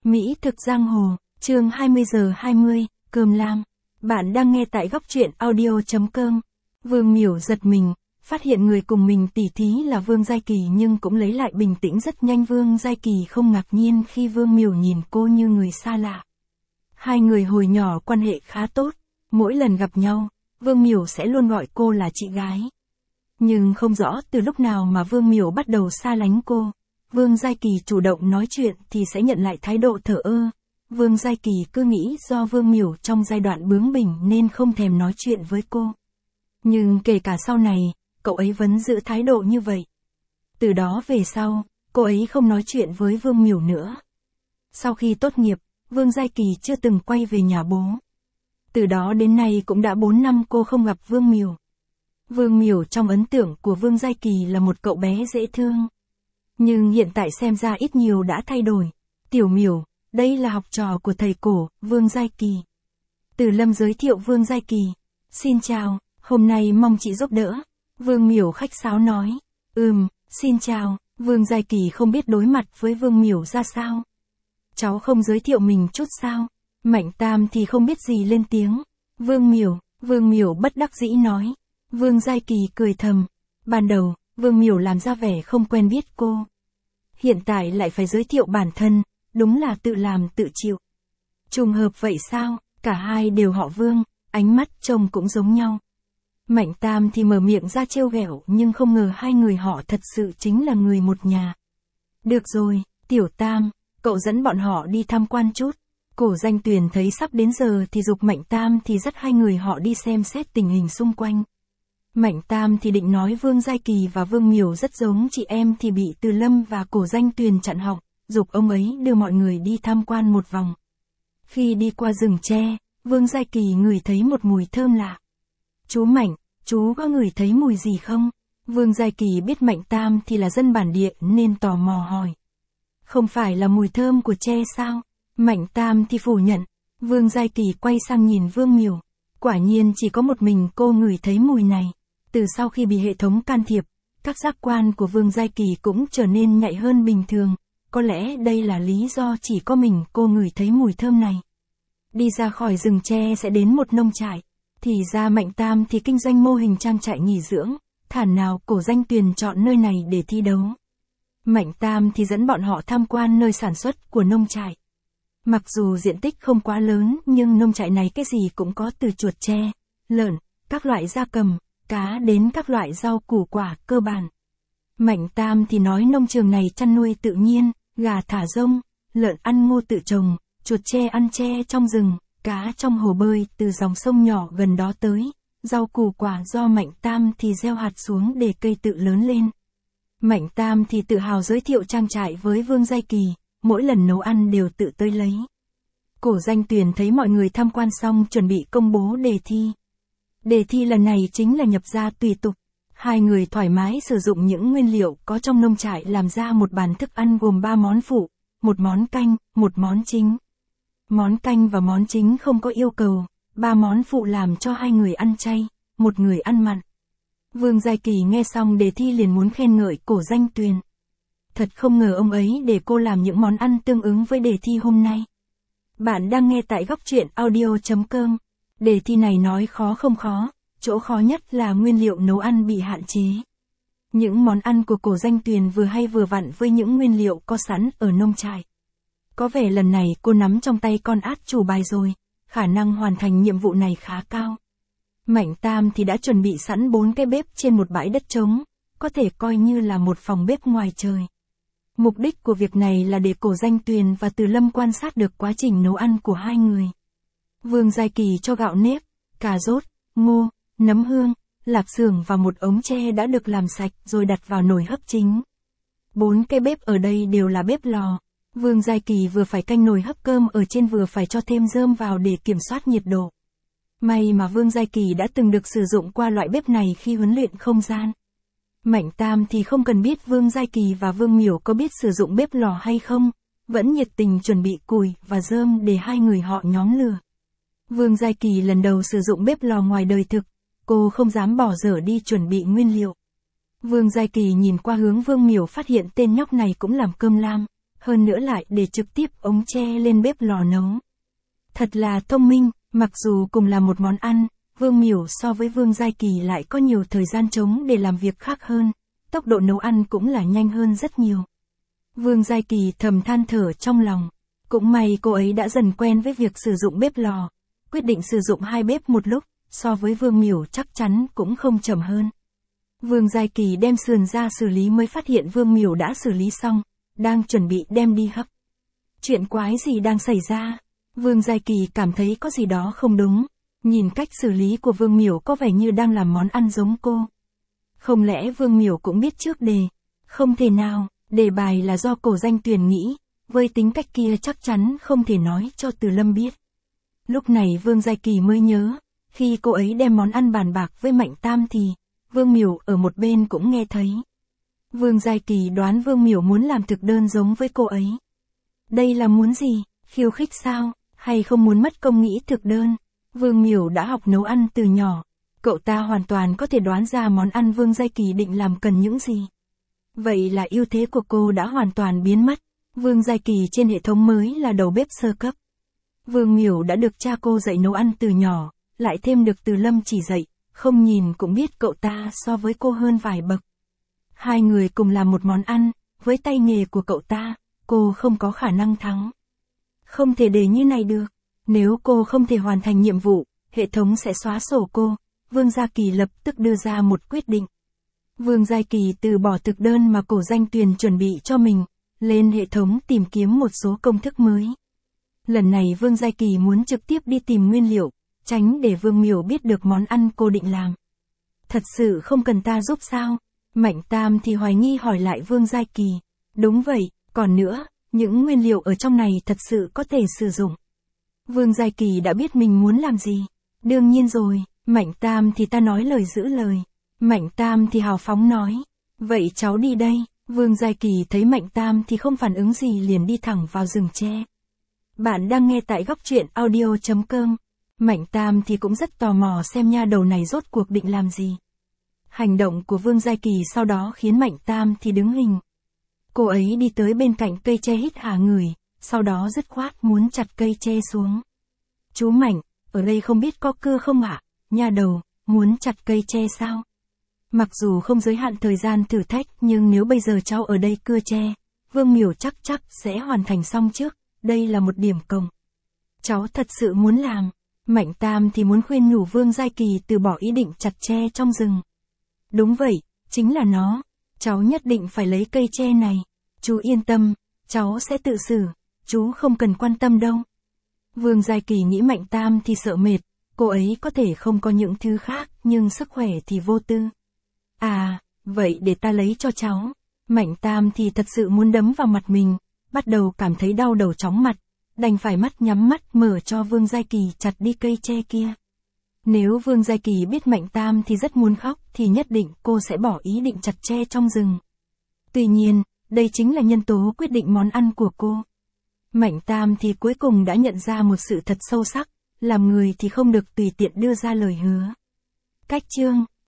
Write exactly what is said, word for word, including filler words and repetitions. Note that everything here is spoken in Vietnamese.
Mỹ thực giang hồ, chương hai mươi giờ hai mươi, cơm lam. Bạn đang nghe tại góc truyện audio.com. Vương Miểu giật mình, phát hiện người cùng mình tỉ thí là Vương Giai Kỳ nhưng cũng lấy lại bình tĩnh rất nhanh. Vương Giai Kỳ không ngạc nhiên khi Vương Miểu nhìn cô như người xa lạ. Hai người hồi nhỏ quan hệ khá tốt, mỗi lần gặp nhau, Vương Miểu sẽ luôn gọi cô là chị gái. Nhưng không rõ từ lúc nào mà Vương Miểu bắt đầu xa lánh cô. Vương Giai Kỳ chủ động nói chuyện thì sẽ nhận lại thái độ thờ ơ. Vương Giai Kỳ cứ nghĩ do Vương Miểu trong giai đoạn bướng bỉnh nên không thèm nói chuyện với cô. Nhưng kể cả sau này, cậu ấy vẫn giữ thái độ như vậy. Từ đó về sau, cô ấy không nói chuyện với Vương Miểu nữa. Sau khi tốt nghiệp, Vương Giai Kỳ chưa từng quay về nhà bố. Từ đó đến nay cũng đã bốn năm cô không gặp Vương Miểu. Vương Miểu trong ấn tượng của Vương Giai Kỳ là một cậu bé dễ thương. Nhưng hiện tại xem ra ít nhiều đã thay đổi. Tiểu Miểu, đây là học trò của thầy cổ, Vương Giai Kỳ. Từ Lâm giới thiệu Vương Giai Kỳ. Xin chào, hôm nay mong chị giúp đỡ. Vương Miểu khách sáo nói. Ừm, xin chào, Vương Giai Kỳ không biết đối mặt với Vương Miểu ra sao. Cháu không giới thiệu mình chút sao? Mạnh Tam thì không biết gì lên tiếng. Vương Miểu, Vương Miểu bất đắc dĩ nói. Vương Giai Kỳ cười thầm. Ban đầu, Vương Miểu làm ra vẻ không quen biết cô. Hiện tại lại phải giới thiệu bản thân, đúng là tự làm tự chịu. Trùng hợp vậy sao, cả hai đều họ Vương, ánh mắt trông cũng giống nhau. Mạnh Tam thì mở miệng ra trêu ghẹo nhưng không ngờ hai người họ thật sự chính là người một nhà. Được rồi, Tiểu Tam, cậu dẫn bọn họ đi tham quan chút. Cổ Danh Tuyền thấy sắp đến giờ thì giục Mạnh Tam thì dắt hai người họ đi xem xét tình hình xung quanh. Mạnh Tam thì định nói Vương Giai Kỳ và Vương Miểu rất giống chị em thì bị Từ Lâm và Cổ Danh Tuyền chặn họng, giục ông ấy đưa mọi người đi tham quan một vòng. Khi đi qua rừng tre, Vương Giai Kỳ ngửi thấy một mùi thơm lạ. Chú Mạnh, chú có ngửi thấy mùi gì không? Vương Giai Kỳ biết Mạnh Tam thì là dân bản địa nên tò mò hỏi. Không phải là mùi thơm của tre sao? Mạnh Tam thì phủ nhận. Vương Giai Kỳ quay sang nhìn Vương Miểu. Quả nhiên chỉ có một mình cô ngửi thấy mùi này. Từ sau khi bị hệ thống can thiệp, các giác quan của Vương Giai Kỳ cũng trở nên nhạy hơn bình thường. Có lẽ đây là lý do chỉ có mình cô ngửi thấy mùi thơm này. Đi ra khỏi rừng tre sẽ đến một nông trại. Thì ra Mạnh Tam thì kinh doanh mô hình trang trại nghỉ dưỡng. Thản nào Cổ Danh Tuyền chọn nơi này để thi đấu. Mạnh Tam thì dẫn bọn họ tham quan nơi sản xuất của nông trại. Mặc dù diện tích không quá lớn nhưng nông trại này cái gì cũng có, từ chuột tre, lợn, các loại gia cầm, cá đến các loại rau củ quả cơ bản. Mạnh Tam thì nói nông trường này chăn nuôi tự nhiên, gà thả rông, lợn ăn ngô tự trồng, chuột tre ăn tre trong rừng, cá trong hồ bơi từ dòng sông nhỏ gần đó tới, rau củ quả do Mạnh Tam thì gieo hạt xuống để cây tự lớn lên. Mạnh Tam thì tự hào giới thiệu trang trại với Vương Giai Kỳ, mỗi lần nấu ăn đều tự tới lấy. Cổ Danh Tuyền thấy mọi người tham quan xong chuẩn bị công bố đề thi. Đề thi lần này chính là nhập gia tùy tục. Hai người thoải mái sử dụng những nguyên liệu có trong nông trại làm ra một bàn thức ăn gồm ba món phụ, một món canh, một món chính. Món canh và món chính không có yêu cầu, ba món phụ làm cho hai người ăn chay, một người ăn mặn. Vương Giai Kỳ nghe xong đề thi liền muốn khen ngợi Cổ Danh Tuyền. Thật không ngờ ông ấy để cô làm những món ăn tương ứng với đề thi hôm nay. Bạn đang nghe tại góc truyện audio.com. Đề thi này nói khó không khó, chỗ khó nhất là nguyên liệu nấu ăn bị hạn chế. Những món ăn của Cổ Danh Tuyền vừa hay vừa vặn với những nguyên liệu có sẵn ở nông trại. Có vẻ lần này cô nắm trong tay con át chủ bài rồi, khả năng hoàn thành nhiệm vụ này khá cao. Mạnh Tam thì đã chuẩn bị sẵn bốn cái bếp trên một bãi đất trống, có thể coi như là một phòng bếp ngoài trời. Mục đích của việc này là để Cổ Danh Tuyền và Từ Lâm quan sát được quá trình nấu ăn của hai người. Vương Giai Kỳ cho gạo nếp, cà rốt, ngô, nấm hương, lạp xưởng và một ống tre đã được làm sạch rồi đặt vào nồi hấp chính. Bốn cái bếp ở đây đều là bếp lò. Vương Giai Kỳ vừa phải canh nồi hấp cơm ở trên vừa phải cho thêm rơm vào để kiểm soát nhiệt độ. May mà Vương Giai Kỳ đã từng được sử dụng qua loại bếp này khi huấn luyện không gian. Mạnh Tam thì không cần biết Vương Giai Kỳ và Vương Miểu có biết sử dụng bếp lò hay không, vẫn nhiệt tình chuẩn bị củi và rơm để hai người họ nhóm lửa. Vương Giai Kỳ lần đầu sử dụng bếp lò ngoài đời thực, cô không dám bỏ dở đi chuẩn bị nguyên liệu. Vương Giai Kỳ nhìn qua hướng Vương Miểu phát hiện tên nhóc này cũng làm cơm lam, hơn nữa lại để trực tiếp ống tre lên bếp lò nấu. Thật là thông minh, mặc dù cùng là một món ăn, Vương Miểu so với Vương Giai Kỳ lại có nhiều thời gian trống để làm việc khác hơn, tốc độ nấu ăn cũng là nhanh hơn rất nhiều. Vương Giai Kỳ thầm than thở trong lòng, cũng may cô ấy đã dần quen với việc sử dụng bếp lò, quyết định sử dụng hai bếp một lúc, so với Vương Miểu chắc chắn cũng không chậm hơn. Vương Giai Kỳ đem sườn ra xử lý mới phát hiện Vương Miểu đã xử lý xong, đang chuẩn bị đem đi hấp. Chuyện quái gì đang xảy ra? Vương Giai Kỳ cảm thấy có gì đó không đúng, nhìn cách xử lý của Vương Miểu có vẻ như đang làm món ăn giống cô. Không lẽ Vương Miểu cũng biết trước đề? Không thể nào, đề bài là do Cổ Danh Tuyền nghĩ, với tính cách kia chắc chắn không thể nói cho Từ Lâm biết. Lúc này Vương Giai Kỳ mới nhớ, khi cô ấy đem món ăn bàn bạc với Mạnh Tam thì, Vương Miểu ở một bên cũng nghe thấy. Vương Giai Kỳ đoán Vương Miểu muốn làm thực đơn giống với cô ấy. Đây là muốn gì? Khiêu khích sao? Hay không muốn mất công nghĩ thực đơn? Vương Miểu đã học nấu ăn từ nhỏ. Cậu ta hoàn toàn có thể đoán ra món ăn Vương Giai Kỳ định làm cần những gì. Vậy là ưu thế của cô đã hoàn toàn biến mất. Vương Giai Kỳ trên hệ thống mới là đầu bếp sơ cấp. Vương Miểu đã được cha cô dạy nấu ăn từ nhỏ, lại thêm được Từ Lâm chỉ dạy, không nhìn cũng biết cậu ta so với cô hơn vài bậc. Hai người cùng làm một món ăn, với tay nghề của cậu ta, cô không có khả năng thắng. Không thể để như này được, nếu cô không thể hoàn thành nhiệm vụ, hệ thống sẽ xóa sổ cô. Vương Gia Kỳ lập tức đưa ra một quyết định. Vương Giai Kỳ từ bỏ thực đơn mà Cổ Danh Tuyền chuẩn bị cho mình, lên hệ thống tìm kiếm một số công thức mới. Lần này Vương Giai Kỳ muốn trực tiếp đi tìm nguyên liệu, tránh để Vương Miểu biết được món ăn cô định làm. Thật sự không cần ta giúp sao? Mạnh Tam thì hoài nghi hỏi lại Vương Giai Kỳ. Đúng vậy, còn nữa, những nguyên liệu ở trong này thật sự có thể sử dụng. Vương Giai Kỳ đã biết mình muốn làm gì. Đương nhiên rồi, Mạnh Tam thì ta nói lời giữ lời. Mạnh Tam thì hào phóng nói. Vậy cháu đi đây. Vương Giai Kỳ thấy Mạnh Tam thì không phản ứng gì liền đi thẳng vào rừng tre. Bạn đang nghe tại góc truyện audio chấm com. Mạnh Tam thì cũng rất tò mò xem nha đầu này rốt cuộc định làm gì. Hành động của Vương Giai Kỳ sau đó khiến Mạnh Tam thì đứng hình. Cô ấy đi tới bên cạnh cây tre hít hà người, sau đó dứt khoát muốn chặt cây tre xuống. Chú Mạnh, ở đây không biết có cưa không ạ? À? Nha đầu, muốn chặt cây tre sao? Mặc dù không giới hạn thời gian thử thách nhưng nếu bây giờ cháu ở đây cưa tre, Vương Miểu chắc chắc sẽ hoàn thành xong trước, đây là một điểm cộng. Cháu thật sự muốn làm. Mạnh Tam thì muốn khuyên nhủ Vương Giai Kỳ từ bỏ ý định chặt tre trong rừng. Đúng vậy, chính là nó. Cháu nhất định phải lấy cây tre này. Chú yên tâm, cháu sẽ tự xử, chú không cần quan tâm đâu. Vương Giai Kỳ nghĩ Mạnh Tam thì sợ mệt, cô ấy có thể không có những thứ khác nhưng sức khỏe thì vô tư. À, vậy để ta lấy cho cháu. Mạnh Tam thì thật sự muốn đấm vào mặt mình, bắt đầu cảm thấy đau đầu chóng mặt, đành phải mắt nhắm mắt mở cho Vương Giai Kỳ chặt đi cây tre kia. Nếu Vương Giai Kỳ biết Mạnh Tam thì rất muốn khóc thì nhất định cô sẽ bỏ ý định chặt tre trong rừng. Tuy nhiên, đây chính là nhân tố quyết định món ăn của cô. Mạnh Tam thì cuối cùng đã nhận ra một sự thật sâu sắc, làm người thì không được tùy tiện đưa ra lời hứa. Cách chương